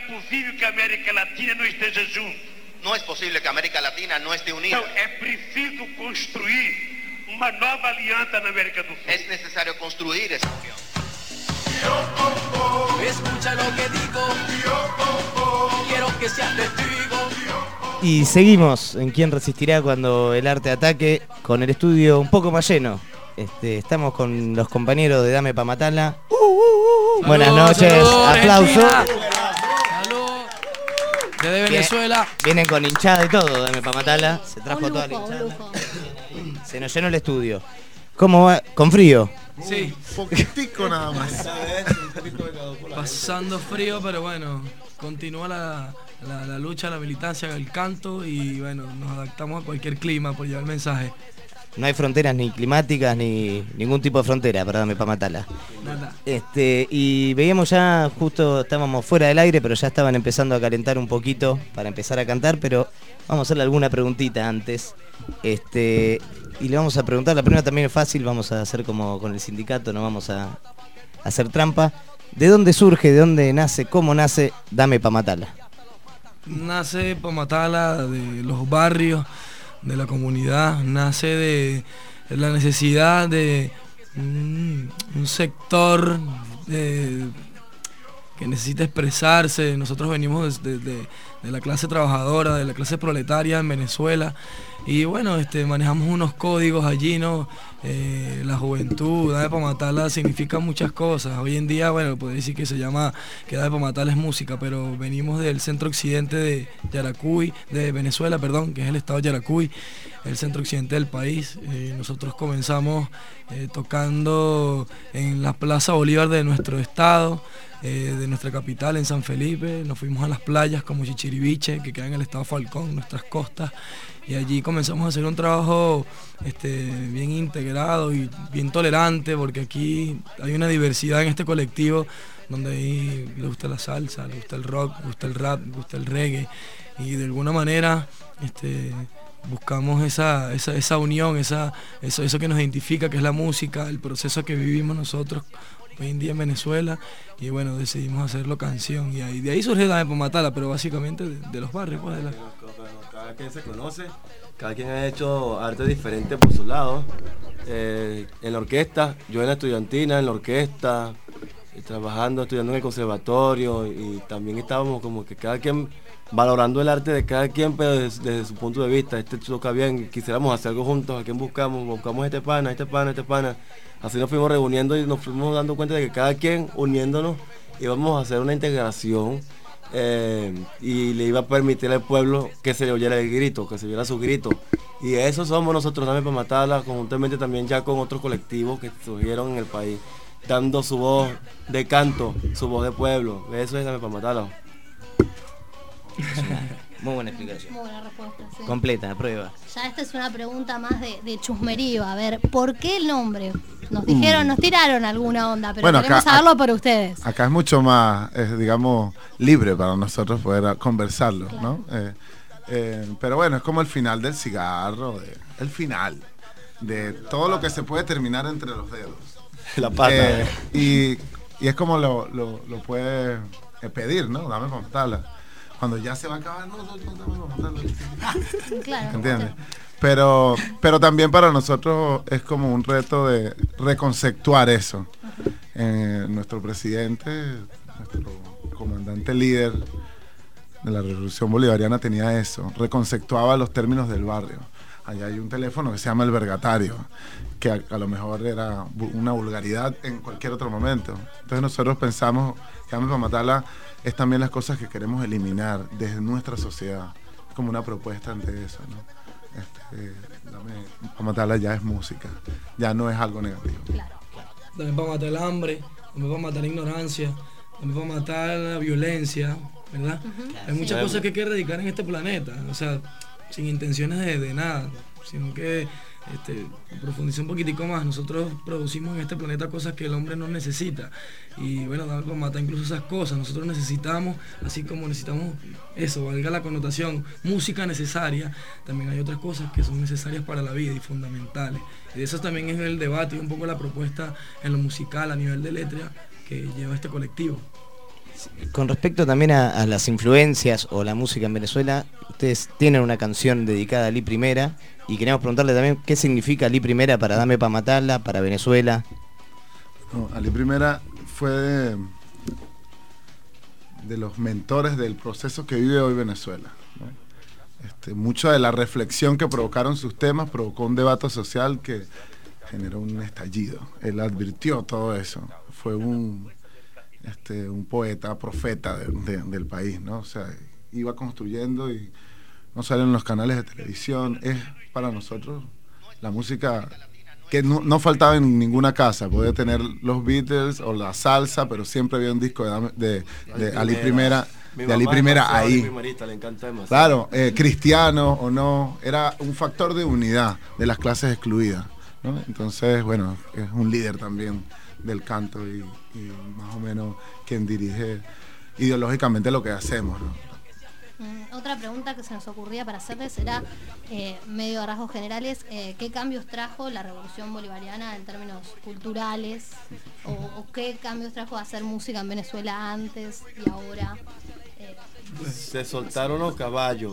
possível que a América Latina não esteja junto. No es posible que América Latina no esté unida. Então, é preciso construir uma nova aliança na América do Sul. Es necesario construir esa unión. Escucha lo que digo, quiero que seas testigo. Y seguimos en Quién Resistirá cuando el arte ataque, con el estudio un poco más lleno. Estamos con los compañeros de Dame Pa' Matala. Buenas noches, aplauso. Salud. Desde Venezuela. Vienen con hinchada y todo, Dame Pa' Matala. Se trajo toda la hinchada. Se nos llenó el estudio. ¿Cómo va? ¿Con frío? Sí. Poquitico nada más. Pasando frío, pero bueno, continúa la lucha, la militancia, el canto y bueno, nos adaptamos a cualquier clima por llevar el mensaje. No hay fronteras ni climáticas ni ningún tipo de frontera para Dame Pa' Matala. Nada. Y veíamos ya, justo estábamos fuera del aire, pero ya estaban empezando a calentar un poquito para empezar a cantar, pero vamos a hacerle alguna preguntita antes. Y le vamos a preguntar, la primera también es fácil, vamos a hacer como con el sindicato, no vamos a hacer trampa. ¿De dónde surge, de dónde nace, cómo nace Dame Pa' Matala? Nace Pa' Matala de los barrios, de la comunidad, nace de la necesidad de un sector que necesita expresarse. Nosotros venimos de la clase trabajadora, de la clase proletaria en Venezuela y bueno, manejamos unos códigos allí, ¿no? La juventud, Dame Pa' Matala significa muchas cosas. Hoy en día, bueno, puedo decir que se llama, que Dame Pa' Matala es música, pero venimos del centro occidente de Yaracuy, de Venezuela, perdón, que es el estado de Yaracuy, el centro occidente del país. Nosotros comenzamos tocando en la Plaza Bolívar de nuestro estado, de nuestra capital, en San Felipe. Nos fuimos a las playas como Chichiriviche, que queda en el estado Falcón, nuestras costas, y allí comenzamos a hacer un trabajo bien integrado y bien tolerante, porque aquí hay una diversidad en este colectivo donde ahí le gusta la salsa, le gusta el rock, le gusta el rap, le gusta el reggae, y de alguna manera buscamos esa unión, eso que nos identifica, que es la música, el proceso que vivimos nosotros hoy en día en Venezuela, y bueno, decidimos hacerlo canción, y de ahí surge Dame Pa' Matala, pero básicamente de los barrios, pues, Cada quien se conoce, cada quien ha hecho arte diferente por su lado. En la orquesta, yo en la estudiantina, en la orquesta, trabajando, estudiando en el conservatorio, y también estábamos como que cada quien valorando el arte de cada quien, pero desde su punto de vista. Este toca bien, quisiéramos hacer algo juntos, a quién buscamos este pana. Así nos fuimos reuniendo y nos fuimos dando cuenta de que cada quien uniéndonos íbamos a hacer una integración y le iba a permitir al pueblo que se le oyera el grito, que se oyera su grito. Y eso somos nosotros, Dame Pa' Matala, conjuntamente también ya con otros colectivos que surgieron en el país, dando su voz de canto, su voz de pueblo. Eso es Dame Pa' Matala. Muy buena explicación. Muy buena respuesta, sí. Completa, prueba. Ya esta es una pregunta más de chusmerío. A ver, ¿por qué el nombre? Nos dijeron, nos tiraron alguna onda, pero bueno, queremos saberlo por ustedes. Acá es mucho más, digamos, libre para nosotros poder conversarlo, claro, ¿no? Pero bueno, es como el final del cigarro, el final de todo lo que se puede terminar entre los dedos. La pata. Y es como lo puede pedir, ¿no? Dame Pa' Matala. Cuando ya se va a acabar, no, Dame Pa' Matala. Claro. ¿Entiendes? Pero también para nosotros es como un reto de reconceptuar eso. Nuestro presidente, nuestro comandante líder de la Revolución Bolivariana tenía eso, reconceptuaba los términos del barrio. Allá hay un teléfono que se llama el vergatario, que a lo mejor era una vulgaridad en cualquier otro momento. Entonces nosotros pensamos que Dame Pa' Matala es también las cosas que queremos eliminar desde nuestra sociedad, como una propuesta ante eso, ¿no? Dame Pa' Matala ya es música, ya no es algo negativo. Claro. Dame Pa' matar el hambre, dame Pa' matar la ignorancia, dame Pa' matar la violencia, ¿verdad? Hay muchas cosas que hay que erradicar en este planeta, o sea, sin intenciones de nada, sino que profundizar un poquitico más. Nosotros producimos en este planeta cosas que el hombre no necesita, y bueno, Dame Pa' matar incluso esas cosas. Nosotros necesitamos, así como necesitamos eso, valga la connotación, música necesaria, también hay otras cosas que son necesarias para la vida y fundamentales, y de eso también es el debate y un poco la propuesta en lo musical a nivel de letra que lleva este colectivo. Con respecto también a las influencias o la música en Venezuela, ustedes tienen una canción dedicada a Ali Primera y queríamos preguntarle también qué significa Ali Primera para Dame Pa' Matarla, para Venezuela. No, Ali Primera fue de los mentores del proceso que vive hoy Venezuela, ¿no? Mucha de la reflexión que provocaron sus temas provocó un debate social que generó un estallido. Él advirtió todo eso. Fue un poeta, profeta del país, ¿no? O sea, iba construyendo y no sale en los canales de televisión. Es para nosotros la música que no faltaba en ninguna casa. Podía tener los Beatles o la salsa, pero siempre había un disco de Ali Primera. De Ali Primera ahí. Le encanta demasiado. Claro, cristiano o no, era un factor de unidad de las clases excluidas, ¿no? Entonces, bueno, es un líder también del canto y más o menos quien dirige ideológicamente lo que hacemos, ¿no? Otra pregunta que se nos ocurría para hacerles era, medio a rasgos generales, ¿qué cambios trajo la revolución bolivariana en términos culturales? ¿O qué cambios trajo hacer música en Venezuela antes y ahora? Se soltaron los caballos,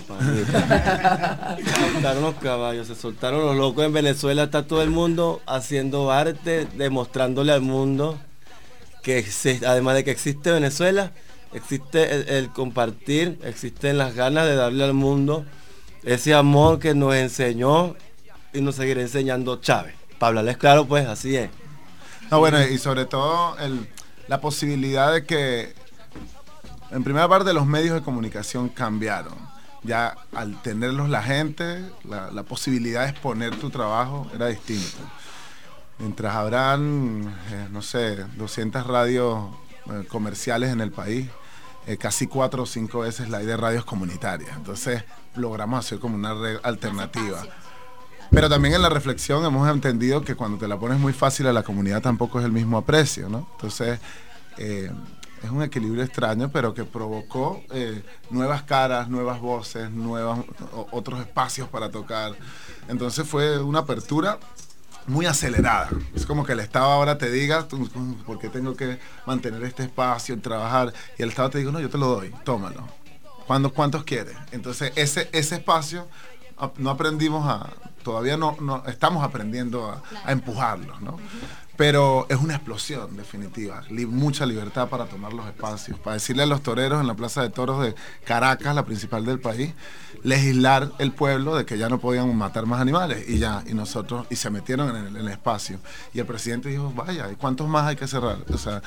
se soltaron los locos. En Venezuela está todo el mundo haciendo arte, demostrándole al mundo que además de que existe Venezuela, existe el compartir, existen las ganas de darle al mundo ese amor que nos enseñó y nos seguirá enseñando Chávez. Para hablarles claro, pues así es. No, bueno, y sobre todo la posibilidad de que, en primera parte, los medios de comunicación cambiaron. Ya al tenerlos la gente, la posibilidad de exponer tu trabajo era distinta. Mientras habrán, 200 radios comerciales en el país, casi 4 o 5 veces la hay de radios comunitarias. Entonces logramos hacer como una red alternativa. Pero también en la reflexión hemos entendido que cuando te la pones muy fácil a la comunidad tampoco es el mismo aprecio, ¿no? Entonces es un equilibrio extraño, pero que provocó nuevas caras, nuevas voces, otros espacios para tocar. Entonces fue una apertura muy acelerada. Es como que el Estado ahora te diga, ¿por qué tengo que mantener este espacio, trabajar? Y el Estado te diga, no, yo te lo doy, tómalo. ¿Cuántos quieres? Entonces ese espacio no aprendimos todavía no estamos aprendiendo a empujarlo, ¿no? Pero es una explosión definitiva, mucha libertad para tomar los espacios, para decirle a los toreros en la Plaza de Toros de Caracas, la principal del país, legislar el pueblo de que ya no podían matar más animales y se metieron en el espacio. Y el presidente dijo, vaya, ¿y cuántos más hay que cerrar? O sea,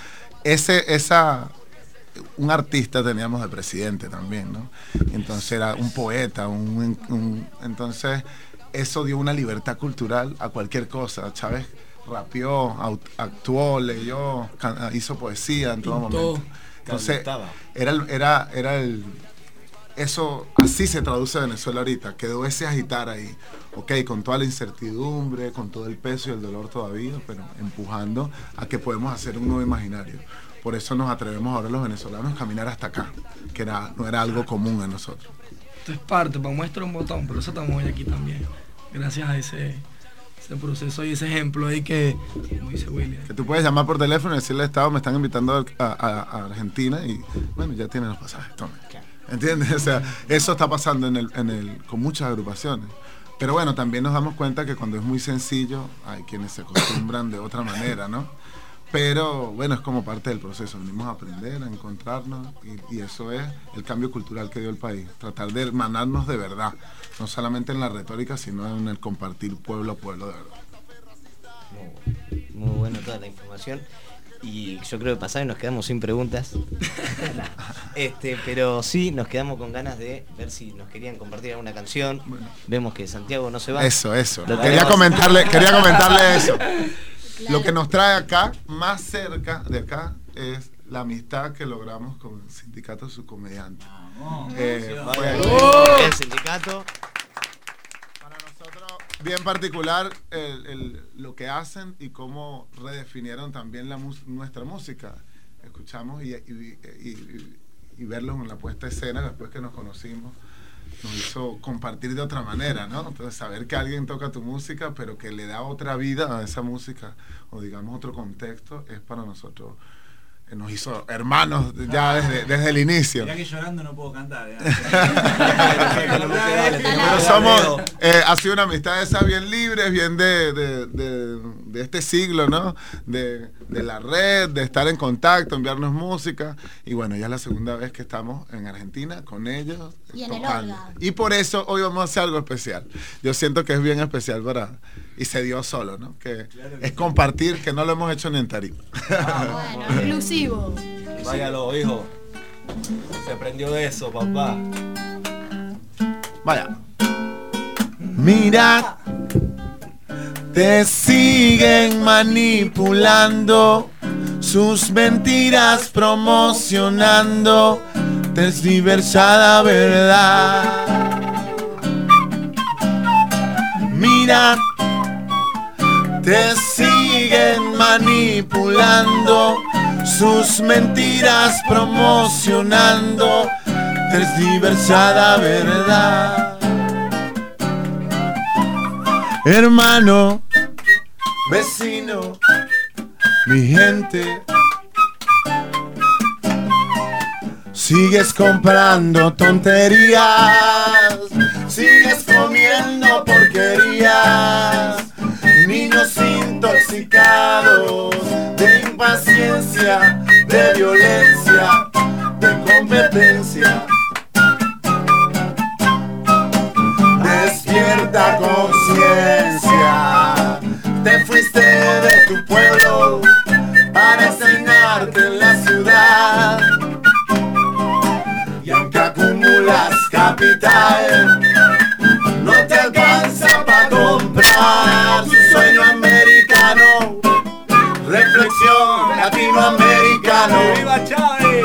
un artista teníamos de presidente también, ¿no? Entonces era un poeta, entonces eso dio una libertad cultural a cualquier cosa. Chávez rapeó, actuó, leyó, hizo poesía en todo momento. Entonces, eso así se traduce en Venezuela ahorita. Quedó ese agitar ahí, con toda la incertidumbre, con todo el peso y el dolor todavía, pero empujando a que podemos hacer un nuevo imaginario. Por eso nos atrevemos ahora los venezolanos a caminar hasta acá, que no era algo común a nosotros. Esto es parte, para muestra un botón, por eso estamos hoy aquí también. Gracias a ese proceso y ese ejemplo ahí que, como dice William. Que tú puedes llamar por teléfono y decirle al Estado, me están invitando a Argentina y bueno, ya tienen los pasajes, tome. ¿Entiendes? O sea, eso está pasando con muchas agrupaciones. Pero bueno, también nos damos cuenta que cuando es muy sencillo, hay quienes se acostumbran de otra manera, ¿no? Pero bueno, es como parte del proceso. Venimos a aprender, a encontrarnos y eso es el cambio cultural que dio el país. Tratar de hermanarnos de verdad, no solamente en la retórica, sino en el compartir pueblo a pueblo de verdad. Muy bueno toda la información. Y yo creo que pasar y nos quedamos sin preguntas. Pero sí, nos quedamos con ganas de ver si nos querían compartir alguna canción. Bueno. Vemos que Santiago no se va. Eso. Quería comentarle eso. Claro. Lo que nos trae acá, más cerca de acá, es la amistad que logramos con el Sindicato de Subcomediantes. El sindicato. Para nosotros, bien particular, lo que hacen y cómo redefinieron también nuestra música. Escuchamos y verlos en la puesta de escena después que nos conocimos. Nos hizo compartir de otra manera, ¿no? Entonces saber que alguien toca tu música, pero que le da otra vida a esa música, o digamos otro contexto, es para nosotros nos hizo hermanos ya desde el inicio. Mirá que llorando no puedo cantar. Pero somos, ha sido una amistad de esas bien libres, bien de este siglo, ¿no? De la red, de estar en contacto, enviarnos música. Y bueno, ya es la segunda vez que estamos en Argentina con ellos. Y en el tocando. Olga. Y por eso hoy vamos a hacer algo especial. Yo siento que es bien especial y se dio solo, ¿no? Que es compartir, que no lo hemos hecho ni en tarima. Bueno, inclusivo. Váyalo, hijo. Se prendió eso, papá. Vaya. Mira, te siguen manipulando, sus mentiras promocionando, tergiversada verdad. Mira, te siguen manipulando, sus mentiras promocionando, tergiversada verdad. Hermano, vecino, mi gente, sigues comprando tonterías, sigues comiendo porquerías, niños intoxicados de impaciencia, de violencia, de competencia. Despierta conciencia, te fuiste de tu pueblo para enseñarte en la ciudad. Y aunque acumulas capital, no te alcanza para comprar tu sueño americano. Reflexión latinoamericano. ¡Viva Chávez!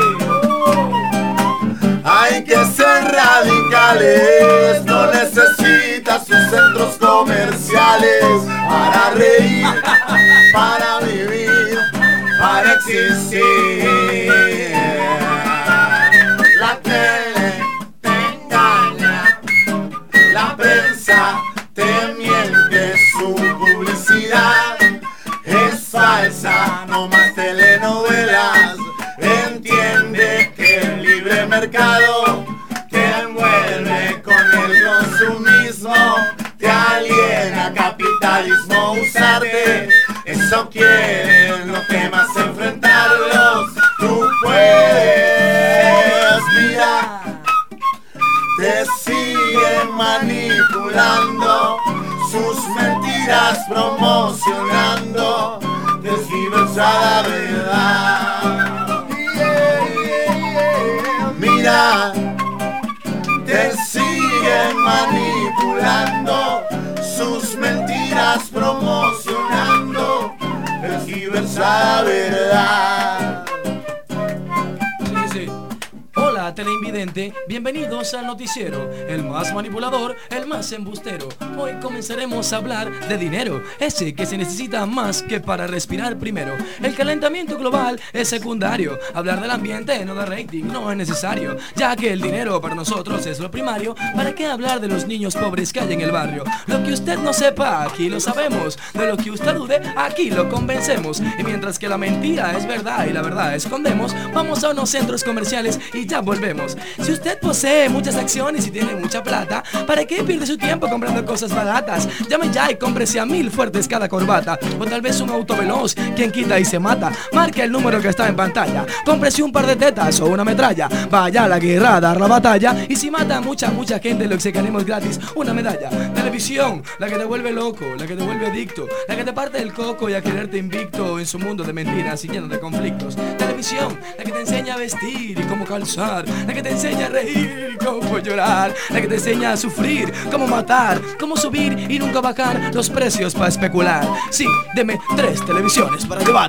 Hay que ser radicales, no necesitas sus centros comerciales para reír, para vivir, para existir. La tele te engaña, la prensa te miente, su publicidad es falsa, no más telenovelas. Entiende que el libre mercado te envuelve con el consumismo, te aliena capitalismo, usarte, eso quieren, no temas enfrentarlos, tú puedes. Mira, te siguen manipulando, sus mentiras promocionando, tergiversada verdad. Mira, te siguen manipulando, sus mentiras promocionando, tergiversada verdad. Sí. Hola, teleinvidente, bienvenidos al noticiero, el más manipulador, el más embustero. Hoy comenzaremos a hablar de dinero, ese que se necesita más que para respirar primero. El calentamiento global es secundario, hablar del ambiente no da rating, no es necesario, ya que el dinero para nosotros es lo primario. ¿Para qué hablar de los niños pobres que hay en el barrio? Lo que usted no sepa, aquí lo sabemos, de lo que usted dude, aquí lo convencemos. Y mientras que la mentira es verdad y la verdad escondemos, vamos a unos centros comerciales y ya volvemos. Si usted posee muchas acciones y tiene mucha plata, ¿para qué pierde su tiempo comprando cosas baratas? Llame ya y cómprese a 1000 fuertes cada corbata, o tal vez un auto veloz, quien quita y se mata. Marque el número que está en pantalla, cómprese un par de tetas o una metralla, vaya a la guerra a dar la batalla, y si mata a mucha gente, lo execaremos gratis, una medalla. Televisión, la que te vuelve loco, la que te vuelve adicto, la que te parte el coco y a quererte invicto en su mundo de mentiras y lleno de conflictos. Televisión, la que te enseña a vestir y cómo calzar, la que te enseña a reír y cómo llorar, la que te enseña a sufrir, cómo matar, cómo subir y nunca bajar los precios para especular. Sí, deme 3 televisiones para llevar.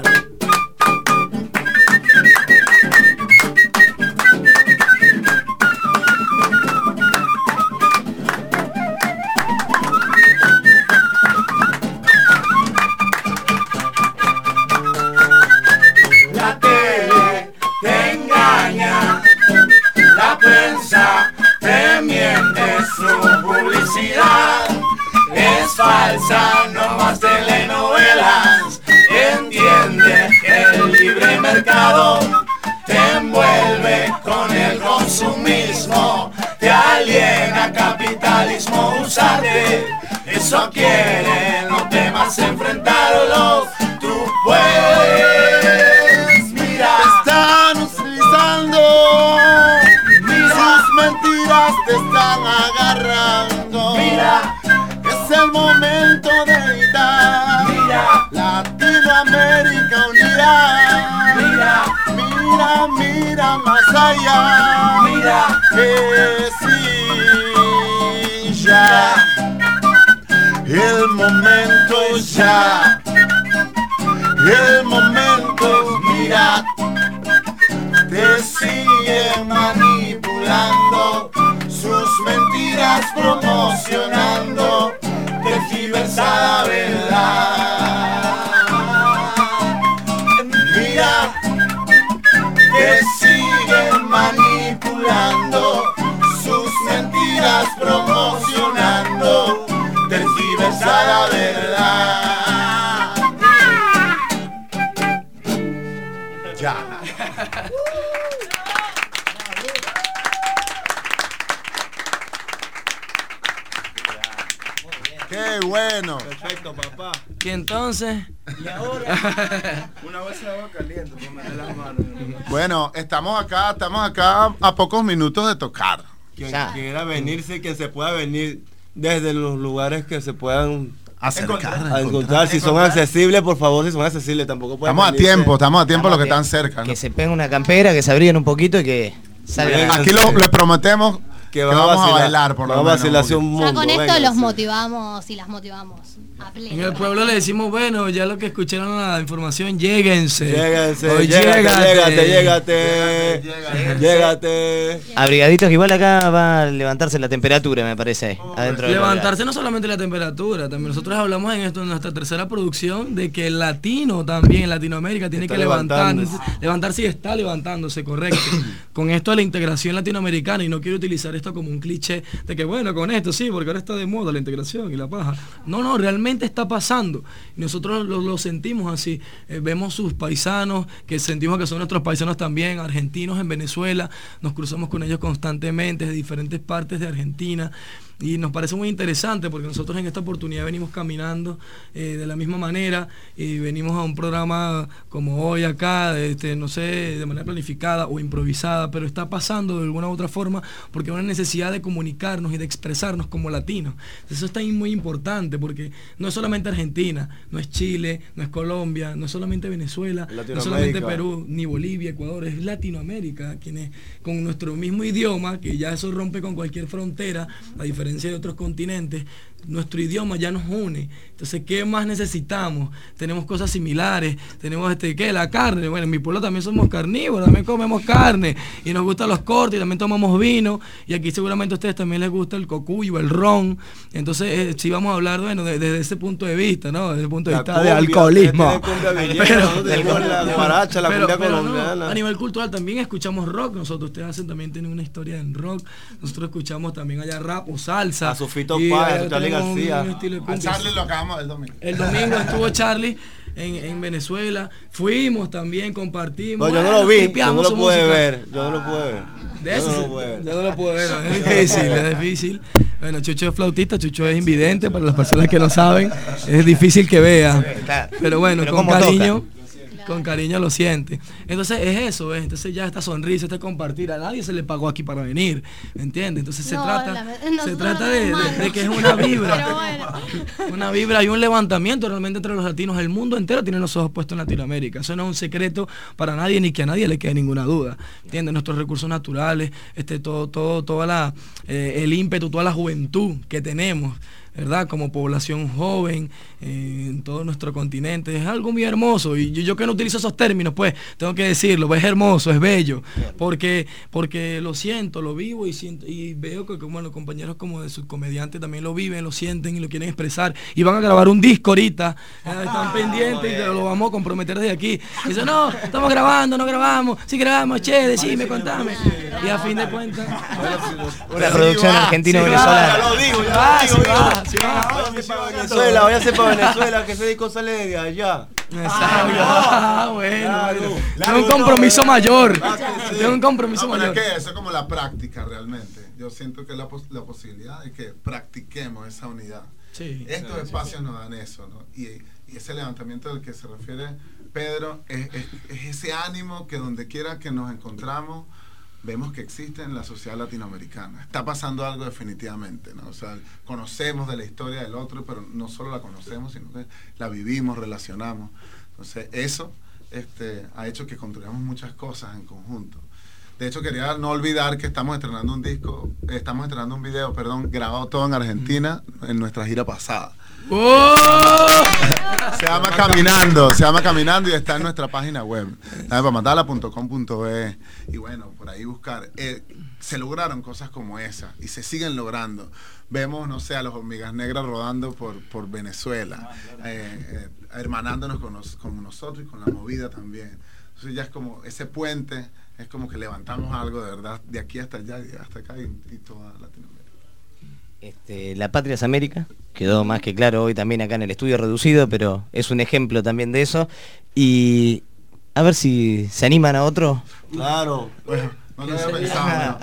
La tele te engaña, la prensa te miente, su publicidad es falsa, no más telenovelas. Entiende que el libre mercado mercado te envuelve con el consumismo, te aliena capitalismo usarte, eso quieren, no temas enfrentarlo, tú puedes, mira, Te están utilizando, sus mentiras te están agarrando. mira, Es el momento de gritar. mira, Latinoamérica unida. mira, Mira, mira más allá. mira, Que sí, ya. El momento ya. El momento, mira. Te siguen manipulando, sus mentiras promocionando, tergiversada verdad. Mira, te siguen manipulando, sus mentiras promocionando, tergiversada verdad. Ya. Qué bueno. Perfecto, papá. Y entonces, Una bolsa de agua caliente, ponme en las manos. Bueno, estamos acá a pocos minutos de tocar. Quien Ya. quiera venirse, quien se pueda venir desde los lugares que se puedan encontrar. Si son accesibles, por favor, si son accesibles, tampoco pueden Estamos a venirse. tiempo los que están cerca, ¿no? Que se peguen una campera, que se abriguen un poquito y que salgan. Aquí les prometemos que vamos a bailar por lo vamos a menos. vacilación un Ya mundo. con esto vénganse. los motivamos y las motivamos a pleno. en el pueblo le decimos, bueno, ya lo que escucharon la información, lléguense. Lléguense, Hoy llégate. Abrigaditos, que igual acá va a levantarse la temperatura, me parece, adentro del Levantarse no solamente la temperatura, también nosotros hablamos en esto en nuestra tercera producción de que el latino también en Latinoamérica tiene Está que levantándose. levantarse y está levantándose, correcto. Con esto de la integración latinoamericana, y no quiero utilizar esto como un cliché de que bueno, con esto sí, porque ahora está de moda la integración y la paja. No, realmente está pasando. Y nosotros lo sentimos así. Vemos sus paisanos, que sentimos que son nuestros paisanos también, argentinos en Venezuela, nos cruzamos con ellos constantemente de diferentes partes de Argentina. Y nos parece muy interesante porque nosotros en esta oportunidad venimos caminando de la misma manera y venimos a un programa como hoy acá, no sé, de manera planificada o improvisada, pero está pasando de alguna u otra forma porque hay una necesidad de comunicarnos y de expresarnos como latinos. Eso está ahí muy importante porque no es solamente Argentina, no es Chile, no es Colombia, no es solamente Venezuela, no es solamente Perú, ni Bolivia, Ecuador, es Latinoamérica, quienes con nuestro mismo idioma, que ya eso rompe con cualquier frontera, a diferencia de otros continentes, nuestro idioma ya nos une. Entonces, ¿qué más necesitamos? Tenemos cosas similares, tenemos ¿qué? La carne. Bueno, en mi pueblo también somos carnívoros, también comemos carne y nos gustan los cortes y también tomamos vino y aquí seguramente a ustedes también les gusta el cocuyo, el ron. Entonces, sí vamos a hablar, bueno, desde ese punto de vista, ¿no? Desde el punto de vista de alcoholismo. La guaracha, la cumbia pero no, colombiana. a nivel cultural también escuchamos rock. Nosotros, ustedes también tienen una historia en rock. Nosotros escuchamos también allá rap o salsa. A Sofito Y Páez, allá a Charly tenemos García. un estilo de A cumbia. Charlie lo acabamos el domingo. El domingo estuvo Charlie en Venezuela. Fuimos también, compartimos. No, yo no Bueno, lo vi, yo no tripeamos lo su pude música. ver. Yo no lo pude ver. De Yo eso no sí, lo pude ver. yo no lo puedo ver, ¿no? Es difícil, es difícil. Bueno, Chucho es flautista, Chucho es invidente, para las personas que no saben, es difícil que vea. Pero bueno, Pero con ¿cómo cariño, toca? con cariño lo siente. Entonces es eso, ¿ves? Entonces ya esta sonrisa, este compartir, a nadie se le pagó aquí para venir, ¿me entiendes? Entonces se No, trata nosotros de, no de que es una vibra. Pero bueno. Una vibra y un levantamiento realmente entre los latinos. El mundo entero tiene los ojos puestos en Latinoamérica. Eso no es un secreto para nadie ni que a nadie le quede ninguna duda. ¿Entiendes? Nuestros recursos naturales, toda el ímpetu, toda la juventud que tenemos, ¿verdad? Como población joven en todo nuestro continente. Es algo muy hermoso. Y yo que no utilizo esos términos, pues, tengo que decirlo. Es hermoso, es bello. Porque lo siento, lo vivo y veo que como los compañeros como de sus comediantes también lo viven, lo sienten y lo quieren expresar. Y van a grabar un disco ahorita. Están pendientes y lo vamos a comprometer desde aquí. Y dicen, no, estamos grabando, no grabamos. Sí grabamos, che, decime, contame. Y a fin de cuentas... Una producción argentino-venezolana. Ya lo digo, Sí va. Váyase para Venezuela, váyase para Venezuela, que ese disco sale de allá. Exacto. Bueno. Claro. Tengo un compromiso mayor. Tengo un compromiso pero mayor. es que eso es como la práctica realmente. Yo siento que la posibilidad de que practiquemos esa unidad. Sí. Estos espacios nos dan eso, ¿no? Y ese levantamiento del que se refiere Pedro es ese ánimo que donde quiera que nos encontramos vemos que existe en la sociedad latinoamericana. Está pasando algo definitivamente, ¿no? O sea, conocemos de la historia del otro, pero no solo la conocemos, sino que la vivimos, relacionamos. Entonces, eso ha hecho que construyamos muchas cosas en conjunto. De hecho, quería no olvidar que estamos estrenando un video, grabado todo en Argentina en nuestra gira pasada. ¡Oh! Se llama Caminando y está en nuestra página web, pamatala.com.be. Y bueno, por ahí buscar. Se lograron cosas como esas y se siguen logrando. Vemos, no sé, a los Hormigas Negras rodando por Venezuela, hermanándonos con nosotros y con la movida también. Entonces ya es como ese puente, es como que levantamos algo de verdad de aquí hasta allá y hasta acá y toda Latinoamérica. La Patria es América, quedó más que claro hoy también acá en el estudio reducido, pero es un ejemplo también de eso. Y a ver si se animan a otro. Claro. Bueno, no lo había pensado.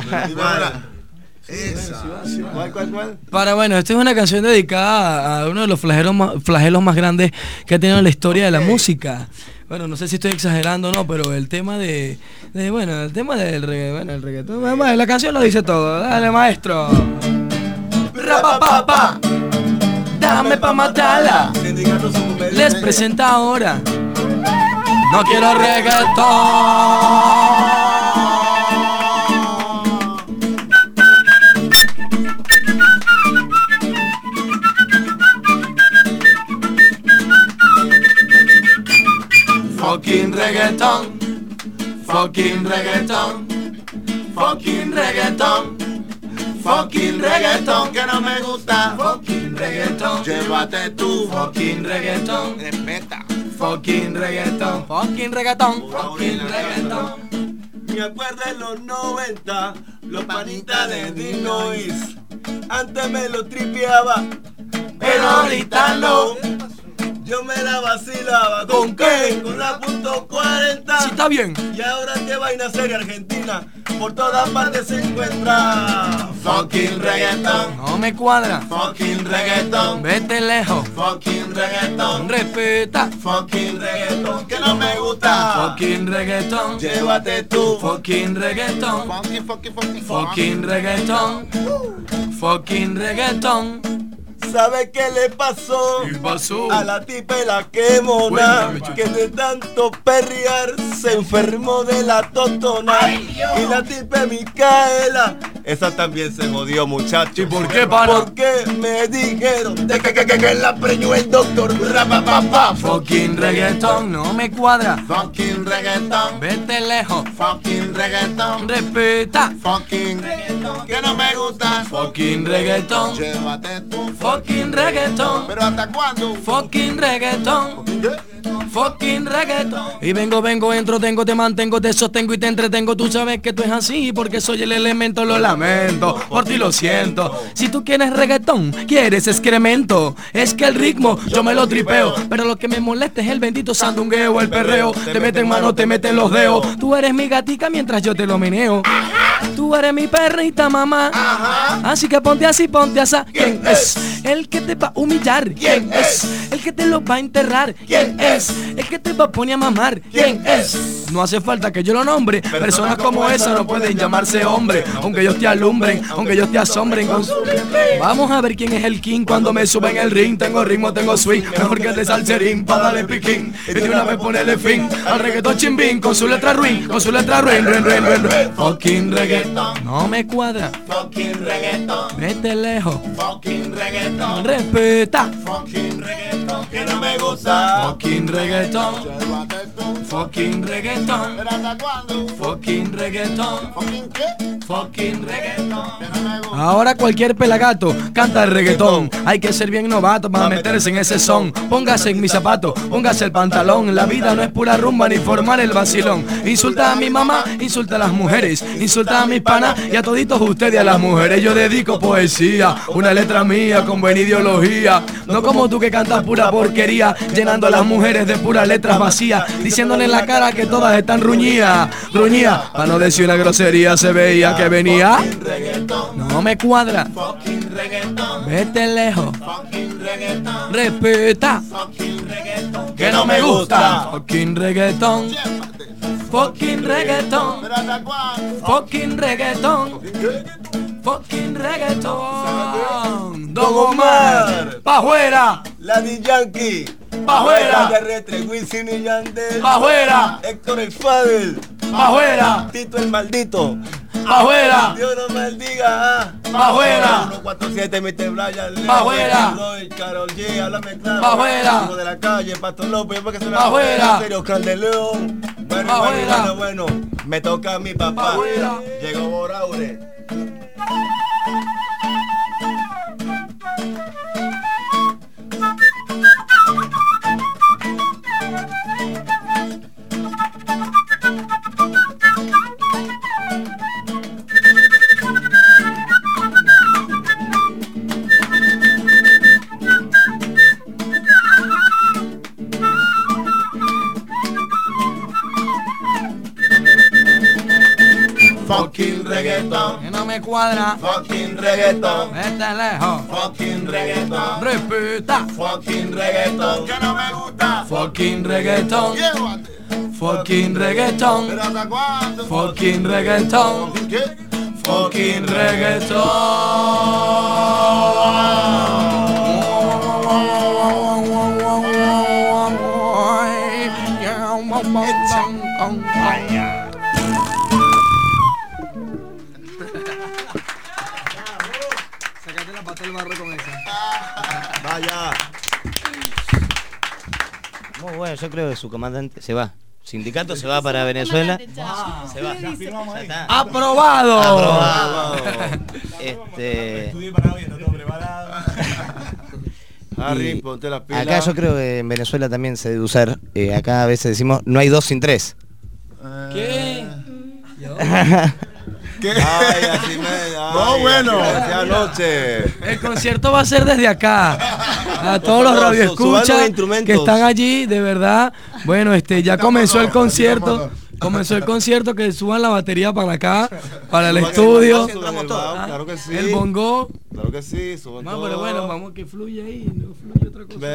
¿Cuál? Bueno, esta es una canción dedicada a uno de los flagelos más grandes que ha tenido la historia de la música. Bueno, no sé si estoy exagerando o no, pero el tema el tema del reggaetón, el reggaetón, la canción lo dice todo. Dale, maestro. Rapapapa, dame pa' matarla. Les presenta ahora. No quiero reggaetón. Fucking reggaetón, fucking reggaetón, fucking reggaetón, fucking reggaetón que no me gusta, fucking reggaetón, llévate tú, fucking reggaetón, respeta, fucking reggaetón, fucking reggaetón, fucking reggaetón. Me acuerdo en los 90, los panitas de Dinois, antes me lo tripeaba, pero ahorita no. Yo me la vacilaba. ¿Con qué? Con la .40. Sí, está bien. Y ahora qué vaina seria Argentina. Por todas partes se encuentra. Fucking reggaetón. No me cuadra. Fucking reggaetón. Vete lejos. Fucking reggaetón. Respeta. Fucking reggaetón que no me gusta. Fucking reggaetón. Llévate tú. Fucking reggaetón. Fucking reggaetón. Fucking reggaetón. ¿Sabe qué le pasó? ¿Qué pasó? A la tipa y la que mona, que de tanto perrear se enfermó de la totona. Y la tipa Micaela, esa también se jodió, muchacho. ¿Y por qué, pana? Porque me dijeron de que la preñó el doctor. Rapapapa. Fucking reggaetón, no me cuadra. Fucking reggaetón. Vete lejos. Fucking reggaetón. Respeta. Fucking reggaetón que no me gusta. Fucking reggaetón. Llévate tú. Fucking reggaetón. ¿Pero hasta cuándo? Fucking reggaetón. Fucking reggaetón. Y vengo, entro, tengo, te mantengo, te sostengo y te entretengo. Tú sabes que tú es así porque soy el elemento, lo lamento, por ti lo siento. Si tú quieres reggaetón, quieres excremento. Es que el ritmo yo me lo tripeo, pero lo que me molesta es el bendito sandungueo, el perreo. Te meten mano, te meten los dedos. Tú eres mi gatica mientras yo te lo meneo. Tú eres mi perrita, mamá. Así que ponte así, ponte así. ¿Quién es? El que te va a humillar. ¿Quién es? El que te lo va a enterrar. ¿Quién es? El que te va a poner a mamar. ¿Quién es? No hace falta que yo lo nombre. Personas como esa no pueden llamarse hombre. Aunque ellos te alumbren, aunque ellos te asombren con su... Vamos a ver quién es el king cuando me suba en el ring. Tengo ritmo, tengo swing, mejor que el de salserín. Pa' darle piquín y de una vez ponerle fin al reggaetón chimbín. Con su letra ruin, con su letra ruin. Fucking reggaetón, no me cuadra. Fucking reggaetón. Vete lejos. Fucking reggaetón. Respeta. Fucking reggaetón que no me gusta. Fucking reggaetón. Fucking reggaetón. reggaetón. ¿Pero hasta cuándo? Fucking reggaetón. ¿Fucking qué? Fucking reggaetón. Que no me gusta. Ahora cualquier pelagato canta el reggaetón. Hay que ser bien novato para meterse en ese son. Póngase en mis zapatos, póngase el pantalón. La vida no es pura rumba ni formar el vacilón. Insulta a mi mamá, insulta a las mujeres, insulta a mis panas y a toditos ustedes, a las mujeres. Yo dedico poesía, una letra mía con buena ideología. No como tú que cantas pura porquería, llenando a las mujeres de puras letras vacías, diciéndole en la cara que todas están ruñías. Ruñías, para no decir una grosería, se veía que venía. No me cuadra, vete lejos, respeta, que no me gusta. Fucking reggaetón, fucking reggaetón, ¿Pero hasta cuándo? fucking reggaetón, fucking reggaetón. Don Omar, pa' afuera, Daddy Yankee, pa' afuera, Terrestre, Wisin y Yandel, pa' afuera, Héctor el Fadel, pa' afuera, Tito el Maldito, pa' afuera, Dios no maldiga, pa' afuera, 147 Mr. Brian Lee, Pa' afuera. Lloyd, Karol G, háblame claro, Pa' afuera. Hugo de la calle, Pastor López, porque se Pa' afuera. Serio, Clan de León, bueno, Pa' afuera. bueno, me toca a mi papá, Pa' afuera. llegó Boraure. Fucking reggaetón. que no me cuadra, Fucking reggaetón. vete lejos, Fucking reggaetón. respeta, Fucking reggaetón. Que no me gusta. fucking reggaetón, Llévate. fucking reggaetón, ¿Pero hasta cuándo? fucking reggaetón, ¿Fucking qué? fucking reggaetón. Sacate la pata del barro con esa. Vaya. Muy bueno, yo creo que su comandante se va. Sindicato se va para Venezuela. Se va. Ya está. ¡Aprobado! Aprobado. Estudié para hoy, está todo preparado. Harry, Y ponte las pilas. acá yo creo que en Venezuela también se debe usar. Acá a veces decimos, no hay dos sin tres. ¿Qué? ¿Qué? Ay, así me. No, bueno. Anoche. El concierto va a ser desde acá. A todos los Suban los radioescuchas instrumentos. que están allí, de verdad. Bueno, ya comenzó el concierto. Comenzó el concierto, que suban la batería para acá, para el estudio. Claro que sí. El bongo. Claro que sí, suban No, todo. pero bueno, vamos que fluye ahí, no fluye otra cosa.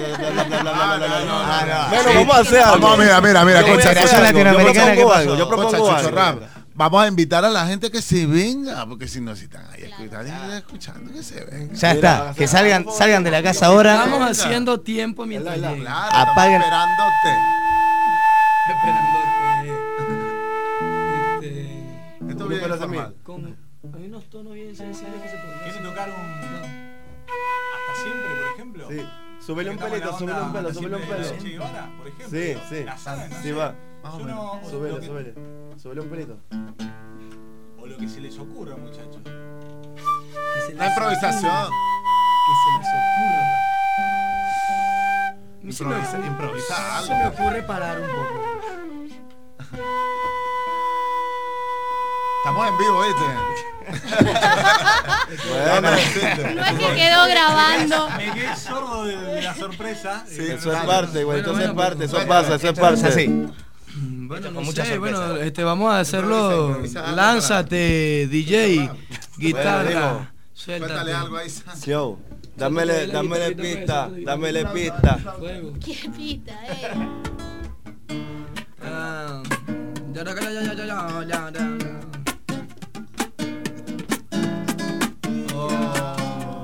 Bueno, vamos a hacer algo. Vamos, mira, Yo voy a escucha, hacer escucha. algo. latinoamericana, ¿qué pasó? Yo propongo Escucha, algo. Chucho Rap. Vamos a invitar a la gente que se venga, porque si no, si están ahí escuchando, que se venga. Ya está, que salgan de la casa ahora. Estamos haciendo tiempo mientras llega. Claro, Apaguen. estamos esperándote. Esto viene Pero informal. Hay unos tonos bien sensibles que se pueden ¿Quieren tocar un. Hasta siempre, por ejemplo? Sí. Súbele un pelito, súbele un pelo, súbele un pelo. Che Guevara, por ejemplo. Sí, sí. La saga, no Sí, sé. va. Más o Yo menos. no- o Súbele, lo que- súbele. Súbele un pelito. O lo que se les ocurra, muchachos. La improvisación. Que se les ocurra. A mí se me Improvisa, ocurre- improvisa se me algo. ocurre parar un poco. Estamos en vivo, ¿viste? Bueno, No es que quedó grabando. Me quedé sordo de la sorpresa. eso es parte, güey. Entonces es Bueno, parte, eso pasa, eso es parte. Es así. Bueno, Con no mucha sé, sorpresa. bueno, vamos a hacerlo. Improvisa, Lánzate, DJ, Bueno, guitarra. digo, Cuéntale Suéltate. algo ahí, Santi. Yo, dámele pista, dámele pista. Fuego. Qué pita, Ah, ya. Oh.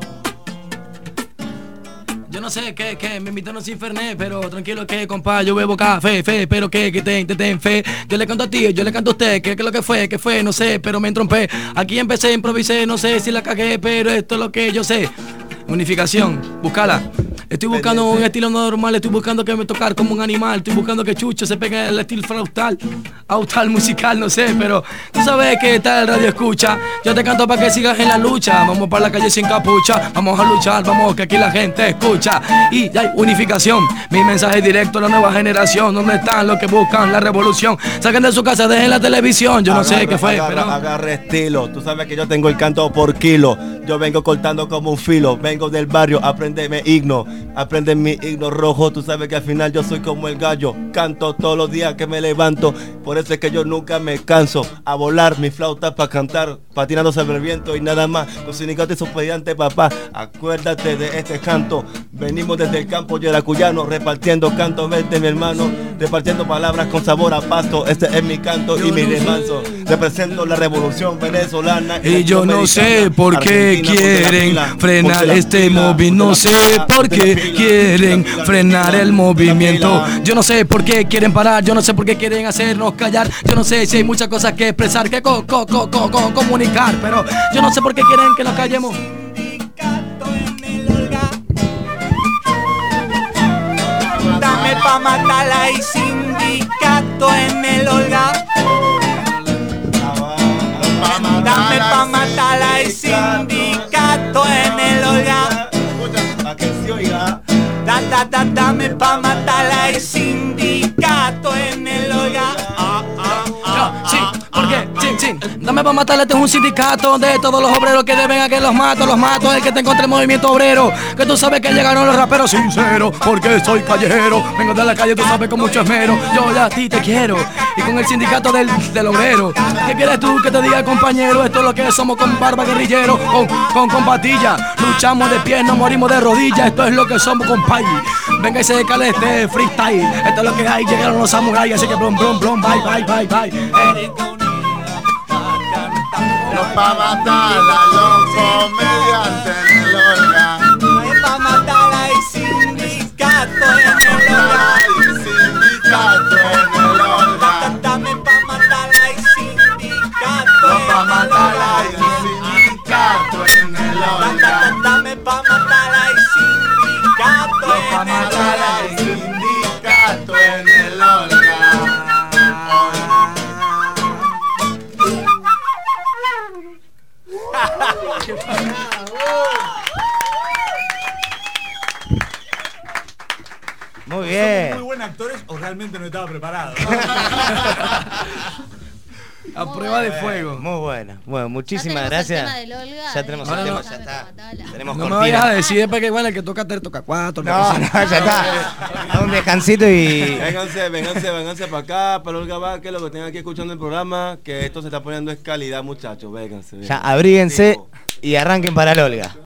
Yo no sé qué, me invitaron sin Fernet, pero tranquilo que, compa, yo bebo café, pero que ten fe. Yo le canto a ti, yo le canto a usted, que lo que fue, no sé, pero me entrompé. Aquí empecé, improvisé, no sé si la cagué, pero esto es lo que yo sé. Unificación, búscala. Estoy buscando un estilo normal, estoy buscando que me tocar como un animal, estoy buscando que Chucho se pegue el estilo flautal, autal musical, no sé, pero tú sabes que está el radio escucha. Yo te canto para que sigas en la lucha. Vamos para la calle sin capucha, vamos a luchar, vamos que aquí la gente escucha. Y ya hay unificación, mi mensaje directo a la nueva generación. ¿Dónde están los que buscan la revolución? Saquen de su casa, dejen la televisión. Yo no sé qué fue, pero agarre estilo. Tú sabes que yo tengo el canto por kilo. Yo vengo cortando como un filo. Vengo del barrio, aprende mi himno rojo. Tú sabes que al final yo soy como el gallo. Canto todos los días que me levanto. Por eso es que yo nunca me canso. A volar mi flauta para cantar, patinando sobre el viento y nada más. Con sinicato y supediante, papá. Acuérdate de este canto. Venimos desde el campo yaracuyano, repartiendo canto verde, mi hermano. Repartiendo palabras con sabor a pasto. Este es mi canto y mi remanso. Represento la revolución venezolana. Y yo no sé por qué quieren frenar este movimiento. No sé por qué quieren frenar el movimiento. Yo no sé por qué quieren parar. Yo no sé por qué quieren hacernos callar. Yo no sé si hay muchas cosas que expresar, que comunicar, pero yo no sé por qué quieren que nos callemos. Dame pa' matarla y sindicato en el Olga. Dame pa' matarla y sindicato en el Olga. Dame pa' matarla y sindicato en el Olga. Sí, porque, sí, dame pa' matarle, este es un sindicato de todos los obreros que deben a que los mato, el que te encuentre el movimiento obrero, que tú sabes que llegaron los raperos sinceros, porque soy callejero, vengo de la calle, tú sabes con mucho esmero, yo ya a ti te quiero, y con el sindicato del obrero, ¿qué quieres tú que te diga compañero? Esto es lo que somos con barba guerrillero, con patilla, luchamos de pie, no morimos de rodillas, esto es lo que somos compay, venga y se decale este freestyle, esto es lo que hay, llegaron los samuráis, así que blom, bye. Los pa' matarla, los comediantes en el Olga. Dame pa' matarla y sindicato en el Olga. Sindicato en el Olga. Dame pa' matarla y sindicato Los pa' matarla en y el Olga. sindicato en el Olga. Dame pa' matarla y sindicato Los pa' en el matarla y Olga. sindicato en el Olga. Muy bien. ¿Somos muy buenos actores o realmente no estaba preparado? A prueba de fuego. Muy buena. Bueno, muchísimas Ya gracias. tenemos el tema del Olga, Ya tenemos el no, tema, no. ya está. Tenemos No me cortina. vayas a decir después que bueno, el que toca 3 toca 4. No, ya está. Da un descansito y. Vénganse para acá, para Olga Vázquez, lo que estén aquí escuchando el programa, que esto se está poniendo es calidad, muchachos, vénganse. Ya abríguense y arranquen para el Olga.